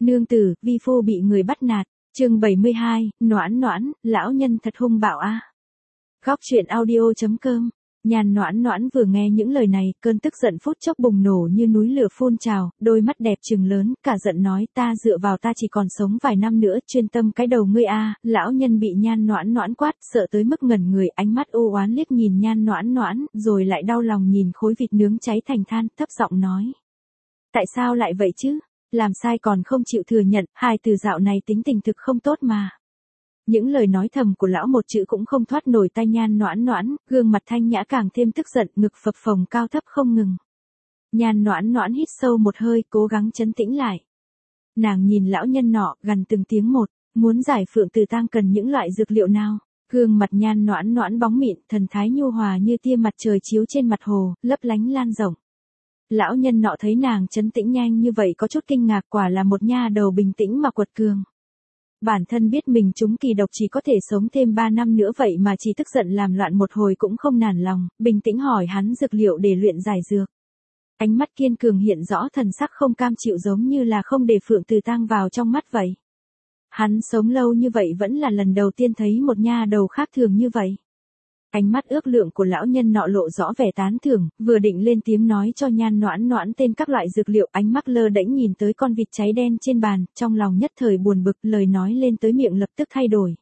Nương tử, vi phu bị người bắt nạt. Chương 72, Noãn Noãn, lão nhân thật hung bạo a. Góc truyện audio.com. Nhàn Noãn Noãn vừa nghe những lời này, cơn tức giận phút chốc bùng nổ như núi lửa phun trào, đôi mắt đẹp trừng lớn, cả giận nói, ta dựa vào ta chỉ còn sống vài năm nữa, chuyên tâm cái đầu ngươi a. Lão nhân bị Nhan Noãn Noãn quát, sợ tới mức ngẩn người, ánh mắt u oán liếc nhìn Nhan Noãn Noãn, rồi lại đau lòng nhìn khối vịt nướng cháy thành than, thấp giọng nói: tại sao lại vậy chứ? Làm sai còn không chịu thừa nhận, hai từ dạo này tính tình thực không tốt mà. Những lời nói thầm của lão một chữ cũng không thoát nổi tai Nhan Noãn Noãn, gương mặt thanh nhã càng thêm tức giận, ngực phập phồng cao thấp không ngừng. Nhan Noãn Noãn hít sâu một hơi, cố gắng trấn tĩnh lại. Nàng nhìn lão nhân nọ, gằn từng tiếng một, muốn giải phượng từ tang cần những loại dược liệu nào? Gương mặt Nhan Noãn Noãn bóng mịn, thần thái nhu hòa như tia mặt trời chiếu trên mặt hồ, lấp lánh lan rộng. Lão nhân nọ thấy nàng trấn tĩnh nhanh như vậy có chút kinh ngạc, quả là một nha đầu bình tĩnh mà quật cường. Bản thân biết mình trúng kỳ độc chỉ có thể sống thêm 3 năm nữa vậy mà chỉ tức giận làm loạn một hồi cũng không nản lòng, bình tĩnh hỏi hắn dược liệu để luyện giải dược. Ánh mắt kiên cường hiện rõ thần sắc không cam chịu, giống như là không để Phượng Từ Tang vào trong mắt vậy. Hắn sống lâu như vậy vẫn là lần đầu tiên thấy một nha đầu khác thường như vậy. Ánh mắt ước lượng của lão nhân nọ lộ rõ vẻ tán thưởng, vừa định lên tiếng nói cho Nhan Noãn Noãn tên các loại dược liệu, ánh mắt lơ đễnh nhìn tới con vịt cháy đen trên bàn, trong lòng nhất thời buồn bực, lời nói lên tới miệng lập tức thay đổi.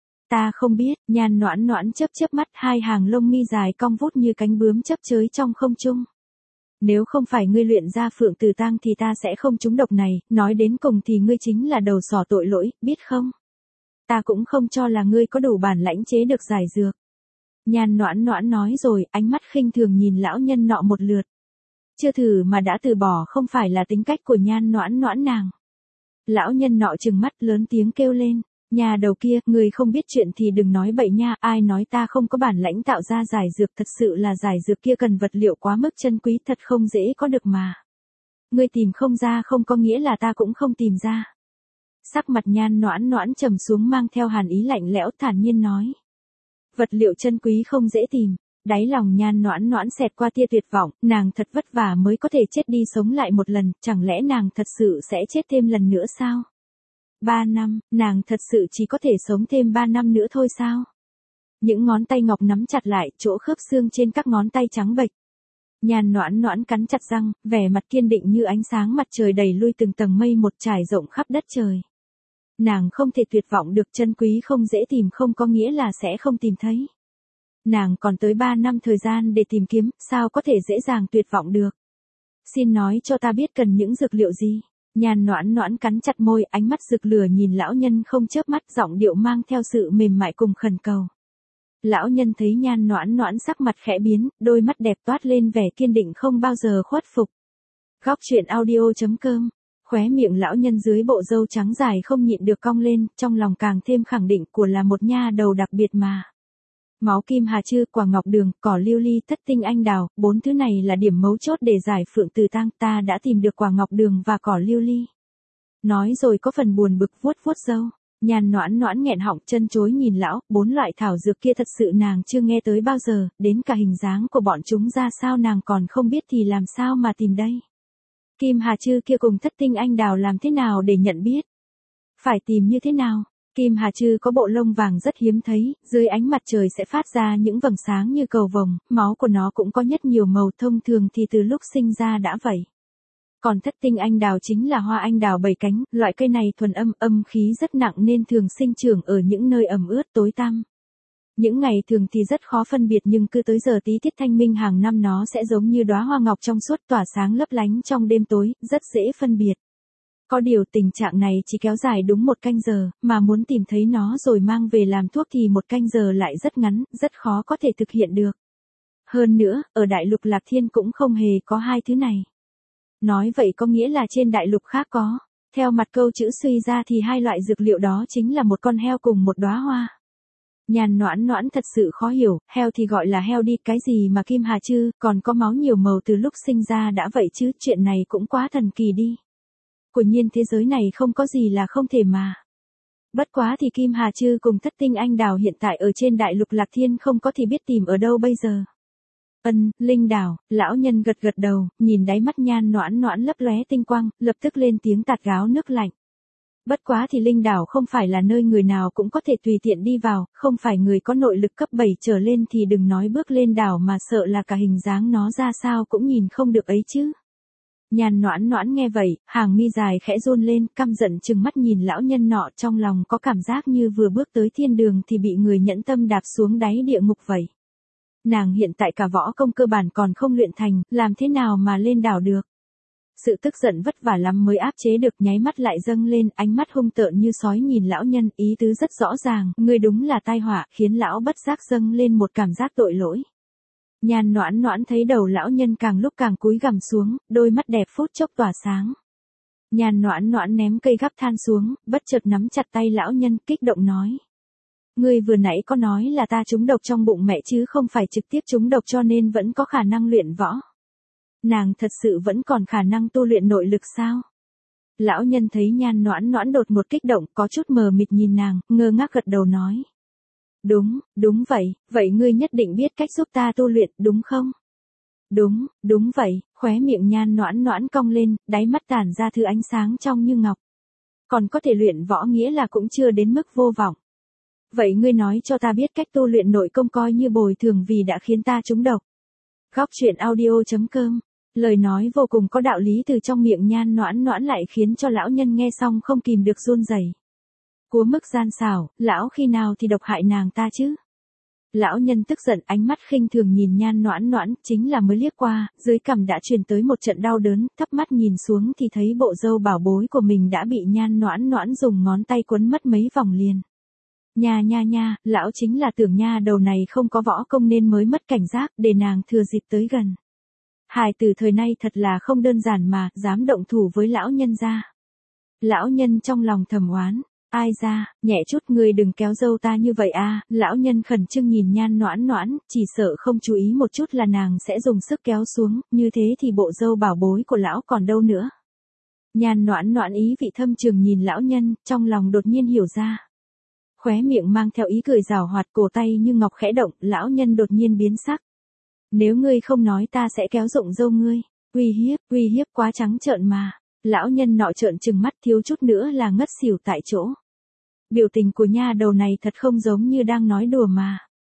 Ta không biết. Nhan Noãn Noãn chớp chớp mắt, hai hàng lông mi dài cong vút như cánh bướm chớp chới trong không trung. Nếu không phải ngươi luyện ra Phượng Từ Tang thì ta sẽ không trúng độc này, nói đến cùng thì ngươi chính là đầu sỏ tội lỗi, biết không? Ta cũng không cho là ngươi có đủ bản lãnh chế được giải dược. Nhan Noãn Noãn nói rồi, ánh mắt khinh thường nhìn lão nhân nọ một lượt. Chưa thử mà đã từ bỏ không phải là tính cách của Nhan Noãn Noãn nàng. Lão nhân nọ trừng mắt lớn tiếng kêu lên, nhà đầu kia, người không biết chuyện thì đừng nói bậy nha, ai nói ta không có bản lãnh tạo ra giải dược, thật sự là giải dược kia cần vật liệu quá mức chân quý, thật không dễ có được mà. Ngươi tìm không ra không có nghĩa là ta cũng không tìm ra. Sắc mặt Nhan Noãn Noãn trầm xuống mang theo hàn ý lạnh lẽo, thản nhiên nói. Vật liệu chân quý không dễ tìm. Đáy lòng Nhan Noãn Noãn xẹt qua tia tuyệt vọng, nàng thật vất vả mới có thể chết đi sống lại một lần, chẳng lẽ nàng thật sự sẽ chết thêm lần nữa sao? 3 năm, nàng thật sự chỉ có thể sống thêm 3 năm nữa thôi sao? Những ngón tay ngọc nắm chặt lại, chỗ khớp xương trên các ngón tay trắng bệch. Nhan Noãn Noãn cắn chặt răng, vẻ mặt kiên định như ánh sáng mặt trời đẩy lui từng tầng mây một trải rộng khắp đất trời. Nàng không thể tuyệt vọng được, chân quý không dễ tìm không có nghĩa là sẽ không tìm thấy. Nàng còn tới 3 năm thời gian để tìm kiếm, sao có thể dễ dàng tuyệt vọng được. Xin nói cho ta biết cần những dược liệu gì. Nhan Noãn Noãn cắn chặt môi, ánh mắt rực lửa nhìn lão nhân không chớp mắt, giọng điệu mang theo sự mềm mại cùng khẩn cầu. Lão nhân thấy Nhan Noãn Noãn sắc mặt khẽ biến, đôi mắt đẹp toát lên vẻ kiên định không bao giờ khuất phục. Góc truyện audio.com. Khóe miệng lão nhân dưới bộ râu trắng dài không nhịn được cong lên, trong lòng càng thêm khẳng định của là một nha đầu đặc biệt mà. Máu kim hà chư, quả ngọc đường, cỏ lưu ly, thất tinh anh đào, 4 thứ này là điểm mấu chốt để giải Phượng Từ Tang, ta đã tìm được quả ngọc đường và cỏ lưu ly. Nói rồi có phần buồn bực vuốt vuốt râu. Nhan Noãn Noãn nghẹn họng chân chối nhìn lão, 4 loại thảo dược kia thật sự nàng chưa nghe tới bao giờ, đến cả hình dáng của bọn chúng ra sao nàng còn không biết thì làm sao mà tìm đây. Kim hà chư kia cùng thất tinh anh đào làm thế nào để nhận biết? Phải tìm như thế nào? Kim hà chư có bộ lông vàng rất hiếm thấy, dưới ánh mặt trời sẽ phát ra những vầng sáng như cầu vồng, máu của nó cũng có rất nhiều màu, thông thường thì từ lúc sinh ra đã vậy. Còn thất tinh anh đào chính là hoa anh đào 7 cánh, loại cây này thuần âm khí rất nặng nên thường sinh trưởng ở những nơi ẩm ướt tối tăm. Những ngày thường thì rất khó phân biệt nhưng cứ tới giờ tí tiết thanh minh hàng năm nó sẽ giống như đóa hoa ngọc trong suốt tỏa sáng lấp lánh trong đêm tối, rất dễ phân biệt. Có điều tình trạng này chỉ kéo dài đúng 1 canh giờ, mà muốn tìm thấy nó rồi mang về làm thuốc thì 1 canh giờ lại rất ngắn, rất khó có thể thực hiện được. Hơn nữa, ở đại lục Lạc Thiên cũng không hề có hai thứ này. Nói vậy có nghĩa là trên đại lục khác có. Theo mặt câu chữ suy ra thì hai loại dược liệu đó chính là một con heo cùng một đóa hoa. Nhan Noãn Noãn thật sự khó hiểu, heo thì gọi là heo đi, cái gì mà kim hà chư, còn có máu nhiều màu từ lúc sinh ra đã vậy chứ, chuyện này cũng quá thần kỳ đi. Quả nhiên thế giới này không có gì là không thể mà. Bất quá thì kim hà chư cùng thất tinh anh đào hiện tại ở trên đại lục Lạc Thiên không có thì biết tìm ở đâu bây giờ. Linh đảo, lão nhân gật gật đầu, nhìn đáy mắt Nhan Noãn Noãn lấp lóe tinh quang, lập tức lên tiếng tạt gáo nước lạnh. Bất quá thì linh đảo không phải là nơi người nào cũng có thể tùy tiện đi vào, không phải người có nội lực cấp 7 trở lên thì đừng nói bước lên đảo mà sợ là cả hình dáng nó ra sao cũng nhìn không được ấy chứ. Nhàn Noãn Noãn nghe vậy, hàng mi dài khẽ run lên, căm giận trừng mắt nhìn lão nhân nọ, trong lòng có cảm giác như vừa bước tới thiên đường thì bị người nhẫn tâm đạp xuống đáy địa ngục vậy. Nàng hiện tại cả võ công cơ bản còn không luyện thành, làm thế nào mà lên đảo được. Sự tức giận vất vả lắm mới áp chế được, nháy mắt lại dâng lên, ánh mắt hung tợn như sói nhìn lão nhân, ý tứ rất rõ ràng, ngươi đúng là tai họa, khiến lão bất giác dâng lên một cảm giác tội lỗi. Nhàn Noãn Noãn thấy đầu lão nhân càng lúc càng cúi gằm xuống, đôi mắt đẹp phút chốc tỏa sáng. Nhàn Noãn Noãn ném cây gắp than xuống, bất chợt nắm chặt tay lão nhân, kích động nói. Ngươi vừa nãy có nói là ta trúng độc trong bụng mẹ chứ không phải trực tiếp trúng độc cho nên vẫn có khả năng luyện võ. Nàng thật sự vẫn còn khả năng tu luyện nội lực sao? Lão nhân thấy Nhan Noãn Noãn đột một kích động, có chút mờ mịt nhìn nàng, ngơ ngác gật đầu nói. Đúng vậy, vậy ngươi nhất định biết cách giúp ta tu luyện, đúng không? Đúng vậy, khóe miệng Nhan Noãn Noãn cong lên, đáy mắt tản ra thứ ánh sáng trong như ngọc. Còn có thể luyện võ nghĩa là cũng chưa đến mức vô vọng. Vậy ngươi nói cho ta biết cách tu luyện nội công coi như bồi thường vì đã khiến ta trúng độc. Góc truyện audio.com. Lời nói vô cùng có đạo lý từ trong miệng Nhan Noãn Noãn lại khiến cho lão nhân nghe xong không kìm được run rẩy. Cúa mức gian xảo, lão khi nào thì độc hại nàng ta chứ? Lão nhân tức giận, ánh mắt khinh thường nhìn Nhan Noãn Noãn, chính là mới liếc qua, dưới cằm đã truyền tới một trận đau đớn, thấp mắt nhìn xuống thì thấy bộ râu bảo bối của mình đã bị Nhan Noãn Noãn dùng ngón tay quấn mất mấy vòng liền. Nha, lão chính là tưởng nha đầu này không có võ công nên mới mất cảnh giác, để nàng thừa dịp tới gần. Hài tử thời nay thật là không đơn giản mà, dám động thủ với lão nhân ra. Lão nhân trong lòng thầm oán, ai ra, nhẹ chút ngươi đừng kéo dâu ta như vậy a. Lão nhân khẩn trương nhìn Nhan Noãn Noãn, chỉ sợ không chú ý một chút là nàng sẽ dùng sức kéo xuống, như thế thì bộ dâu bảo bối của lão còn đâu nữa. Nhan Noãn Noãn ý vị thâm trường nhìn lão nhân, trong lòng đột nhiên hiểu ra. Khóe miệng mang theo ý cười giảo hoạt, cổ tay như ngọc khẽ động, lão nhân đột nhiên biến sắc. Nếu ngươi không nói ta sẽ kéo rụng dâu ngươi. Uy hiếp quá trắng trợn mà. Lão nhân nọ trợn trừng mắt thiếu chút nữa là ngất xỉu tại chỗ. Biểu tình của nha đầu này thật không giống như đang nói đùa mà.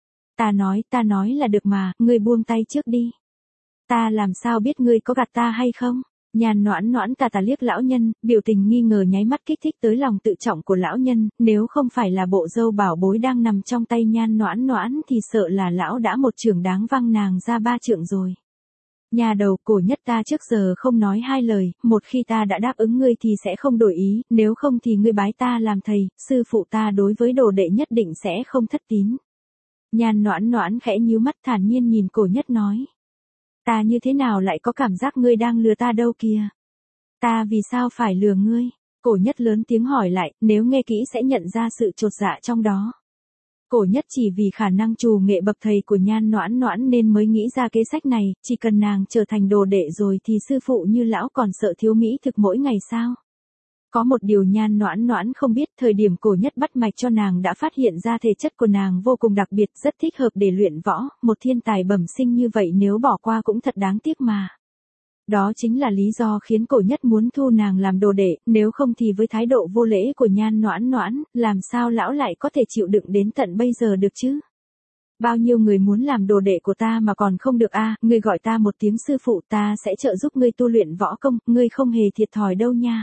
Ta nói là được mà, ngươi buông tay trước đi. Ta làm sao biết ngươi có gạt ta hay không? Nhan Noãn Noãn tà liếc lão nhân, biểu tình nghi ngờ nháy mắt kích thích tới lòng tự trọng của lão nhân, nếu không phải là bộ dâu bảo bối đang nằm trong tay Nhan Noãn Noãn thì sợ là lão đã một chưởng đáng văng nàng ra 3 trượng rồi. Nhà đầu, Cổ Nhất ta trước giờ không nói hai lời, một khi ta đã đáp ứng ngươi thì sẽ không đổi ý, nếu không thì ngươi bái ta làm thầy, sư phụ ta đối với đồ đệ nhất định sẽ không thất tín. Nhan Noãn Noãn khẽ nhíu mắt thản nhiên nhìn Cổ Nhất nói. Ta như thế nào lại có cảm giác ngươi đang lừa ta đâu kìa? Ta vì sao phải lừa ngươi? Cổ Nhất lớn tiếng hỏi lại, nếu nghe kỹ sẽ nhận ra sự chột dạ trong đó. Cổ Nhất chỉ vì khả năng trù nghệ bậc thầy của Nhan Noãn Noãn nên mới nghĩ ra kế sách này, chỉ cần nàng trở thành đồ đệ rồi thì sư phụ như lão còn sợ thiếu mỹ thực mỗi ngày sao? Có một điều Nhan Noãn Noãn không biết, thời điểm Cổ Nhất bắt mạch cho nàng đã phát hiện ra thể chất của nàng vô cùng đặc biệt, rất thích hợp để luyện võ, một thiên tài bẩm sinh như vậy nếu bỏ qua cũng thật đáng tiếc mà. Đó chính là lý do khiến Cổ Nhất muốn thu nàng làm đồ đệ, nếu không thì với thái độ vô lễ của Nhan Noãn Noãn, làm sao lão lại có thể chịu đựng đến tận bây giờ được chứ? Bao nhiêu người muốn làm đồ đệ của ta mà còn không được a, ngươi gọi ta một tiếng sư phụ ta sẽ trợ giúp ngươi tu luyện võ công, ngươi không hề thiệt thòi đâu nha.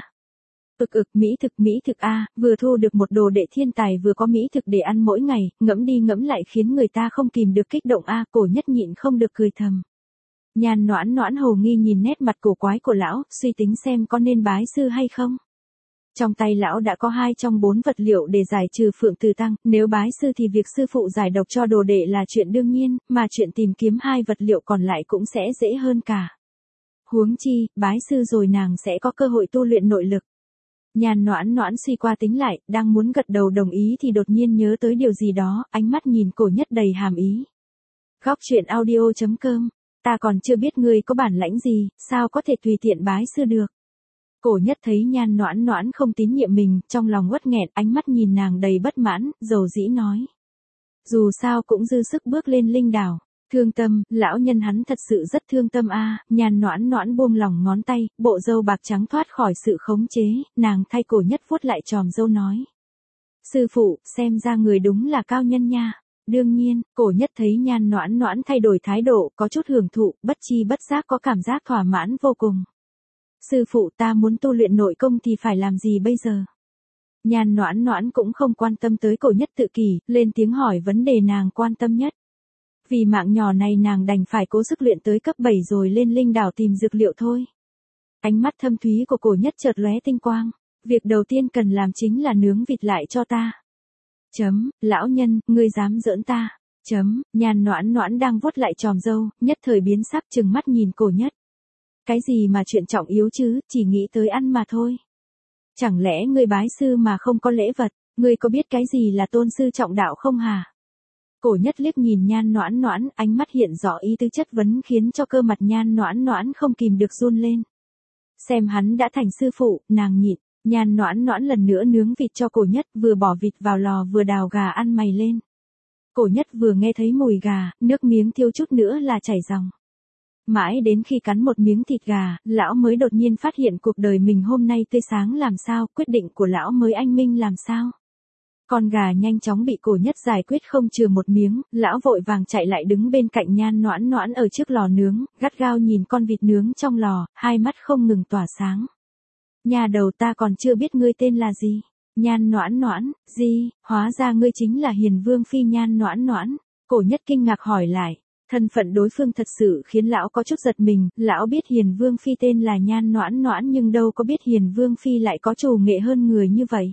Mỹ thực a, vừa thu được một đồ đệ thiên tài vừa có mỹ thực để ăn mỗi ngày, ngẫm đi ngẫm lại khiến người ta không kìm được kích động a. Cổ Nhất nhịn không được cười thầm. Nhan Noãn Noãn hồ nghi nhìn nét mặt cổ quái của lão, suy tính xem có nên bái sư hay không. Trong tay lão đã có 2 trong 4 vật liệu để giải trừ Phượng Từ Tăng, nếu bái sư thì việc sư phụ giải độc cho đồ đệ là chuyện đương nhiên, mà chuyện tìm kiếm 2 vật liệu còn lại cũng sẽ dễ hơn cả. Huống chi, bái sư rồi nàng sẽ có cơ hội tu luyện nội lực. Nhan Noãn Noãn suy qua tính lại, đang muốn gật đầu đồng ý thì đột nhiên nhớ tới điều gì đó, ánh mắt nhìn Cổ Nhất đầy hàm ý. Góc truyện audio.com. Ta còn chưa biết ngươi có bản lãnh gì, sao có thể tùy tiện bái sư được. Cổ Nhất thấy Nhan Noãn Noãn không tín nhiệm mình, trong lòng uất nghẹn, ánh mắt nhìn nàng đầy bất mãn, dầu dĩ nói. Dù sao cũng dư sức bước lên linh đảo. Thương tâm, lão nhân hắn thật sự rất thương tâm a. Nhan Noãn Noãn buông lỏng ngón tay, bộ râu bạc trắng thoát khỏi sự khống chế, nàng thay Cổ Nhất vuốt lại chòm râu nói. Sư phụ, xem ra người đúng là cao nhân nha. Đương nhiên, Cổ Nhất thấy Nhan Noãn Noãn thay đổi thái độ, có chút hưởng thụ, bất chi bất giác có cảm giác thỏa mãn vô cùng. Sư phụ, ta muốn tu luyện nội công thì phải làm gì bây giờ? Nhan Noãn Noãn cũng không quan tâm tới Cổ Nhất tự kỷ, lên tiếng hỏi vấn đề nàng quan tâm nhất. Vì mạng nhỏ này nàng đành phải cố sức luyện tới cấp 7 rồi lên linh đảo tìm dược liệu thôi. Ánh mắt thâm thúy của Cổ Nhất chợt lóe tinh quang. Việc đầu tiên cần làm chính là nướng vịt lại cho ta. Lão nhân, ngươi dám giỡn ta. Nhan Noãn Noãn đang vuốt lại chòm râu, nhất thời biến sắc trừng mắt nhìn Cổ Nhất. Cái gì mà chuyện trọng yếu chứ, chỉ nghĩ tới ăn mà thôi. Chẳng lẽ ngươi bái sư mà không có lễ vật, ngươi có biết cái gì là tôn sư trọng đạo không hả? Cổ Nhất liếc nhìn Nhan Noãn Noãn, ánh mắt hiện rõ ý tứ chất vấn khiến cho cơ mặt Nhan Noãn Noãn không kìm được run lên. Xem hắn đã thành sư phụ, nàng nhịn. Nhan Noãn Noãn lần nữa nướng vịt cho Cổ Nhất, vừa bỏ vịt vào lò vừa đào gà ăn mày lên. Cổ Nhất vừa nghe thấy mùi gà, nước miếng thiếu chút nữa là chảy ròng. Mãi đến khi cắn một miếng thịt gà, lão mới đột nhiên phát hiện cuộc đời mình hôm nay tươi sáng làm sao, quyết định của lão mới anh minh làm sao. Con gà nhanh chóng bị Cổ Nhất giải quyết không chừa một miếng, lão vội vàng chạy lại đứng bên cạnh Nhan Noãn Noãn ở trước lò nướng, gắt gao nhìn con vịt nướng trong lò, hai mắt không ngừng tỏa sáng. Nhà đầu, ta còn chưa biết ngươi tên là gì. Nhan Noãn Noãn, gì, hóa ra ngươi chính là Hiền Vương phi Nhan Noãn Noãn. Cổ Nhất kinh ngạc hỏi lại. Thân phận đối phương thật sự khiến lão có chút giật mình, lão biết Hiền Vương phi tên là Nhan Noãn Noãn nhưng đâu có biết Hiền Vương phi lại có trù nghệ hơn người như vậy.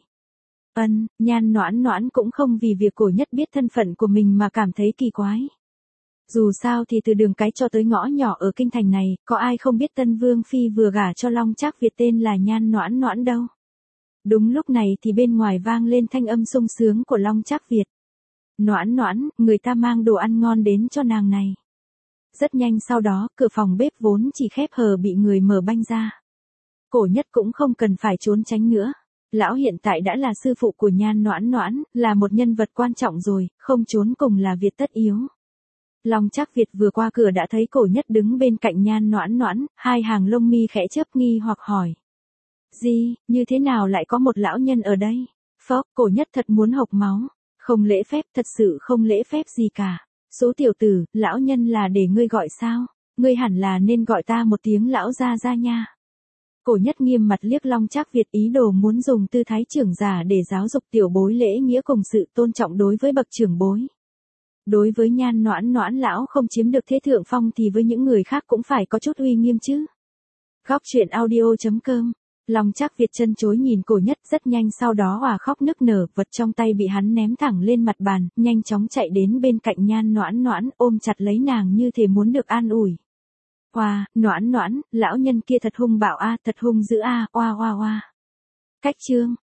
Nhan Noãn Noãn cũng không vì việc Cổ Nhất biết thân phận của mình mà cảm thấy kỳ quái. Dù sao thì từ đường cái cho tới ngõ nhỏ ở kinh thành này, có ai không biết Tân Vương phi vừa gả cho Long Trác Việt tên là Nhan Noãn Noãn đâu. Đúng lúc này thì bên ngoài vang lên thanh âm sung sướng của Long Trác Việt. Noãn Noãn, người ta mang đồ ăn ngon đến cho nàng này. Rất nhanh sau đó, cửa phòng bếp vốn chỉ khép hờ bị người mở banh ra. Cổ Nhất cũng không cần phải trốn tránh nữa. Lão hiện tại đã là sư phụ của Nhan Noãn Noãn, là một nhân vật quan trọng rồi, không trốn cùng là việc tất yếu. Long Trác Việt vừa qua cửa đã thấy Cổ Nhất đứng bên cạnh Nhan Noãn Noãn, hai hàng lông mi khẽ chớp nghi hoặc hỏi. Gì, như thế nào lại có một lão nhân ở đây? Phốc, Cổ Nhất thật muốn hộc máu. Không lễ phép, thật sự không lễ phép gì cả. Số tiểu tử, lão nhân là để ngươi gọi sao? Ngươi hẳn là nên gọi ta một tiếng lão gia gia nha. Cổ Nhất nghiêm mặt liếc Long Trác Việt ý đồ muốn dùng tư thái trưởng giả để giáo dục tiểu bối lễ nghĩa cùng sự tôn trọng đối với bậc trưởng bối. Đối với Nhan Noãn Noãn lão không chiếm được thế thượng phong thì với những người khác cũng phải có chút uy nghiêm chứ. Góc truyện audio.com. Long Trác Việt chân chối nhìn Cổ Nhất, rất nhanh sau đó òa khóc nức nở, vật trong tay bị hắn ném thẳng lên mặt bàn, nhanh chóng chạy đến bên cạnh Nhan Noãn Noãn, ôm chặt lấy nàng như thể muốn được an ủi. Oa, Noãn Noãn, lão nhân kia thật hung bạo a, thật hung dữ a, oa oa oa. Cách chương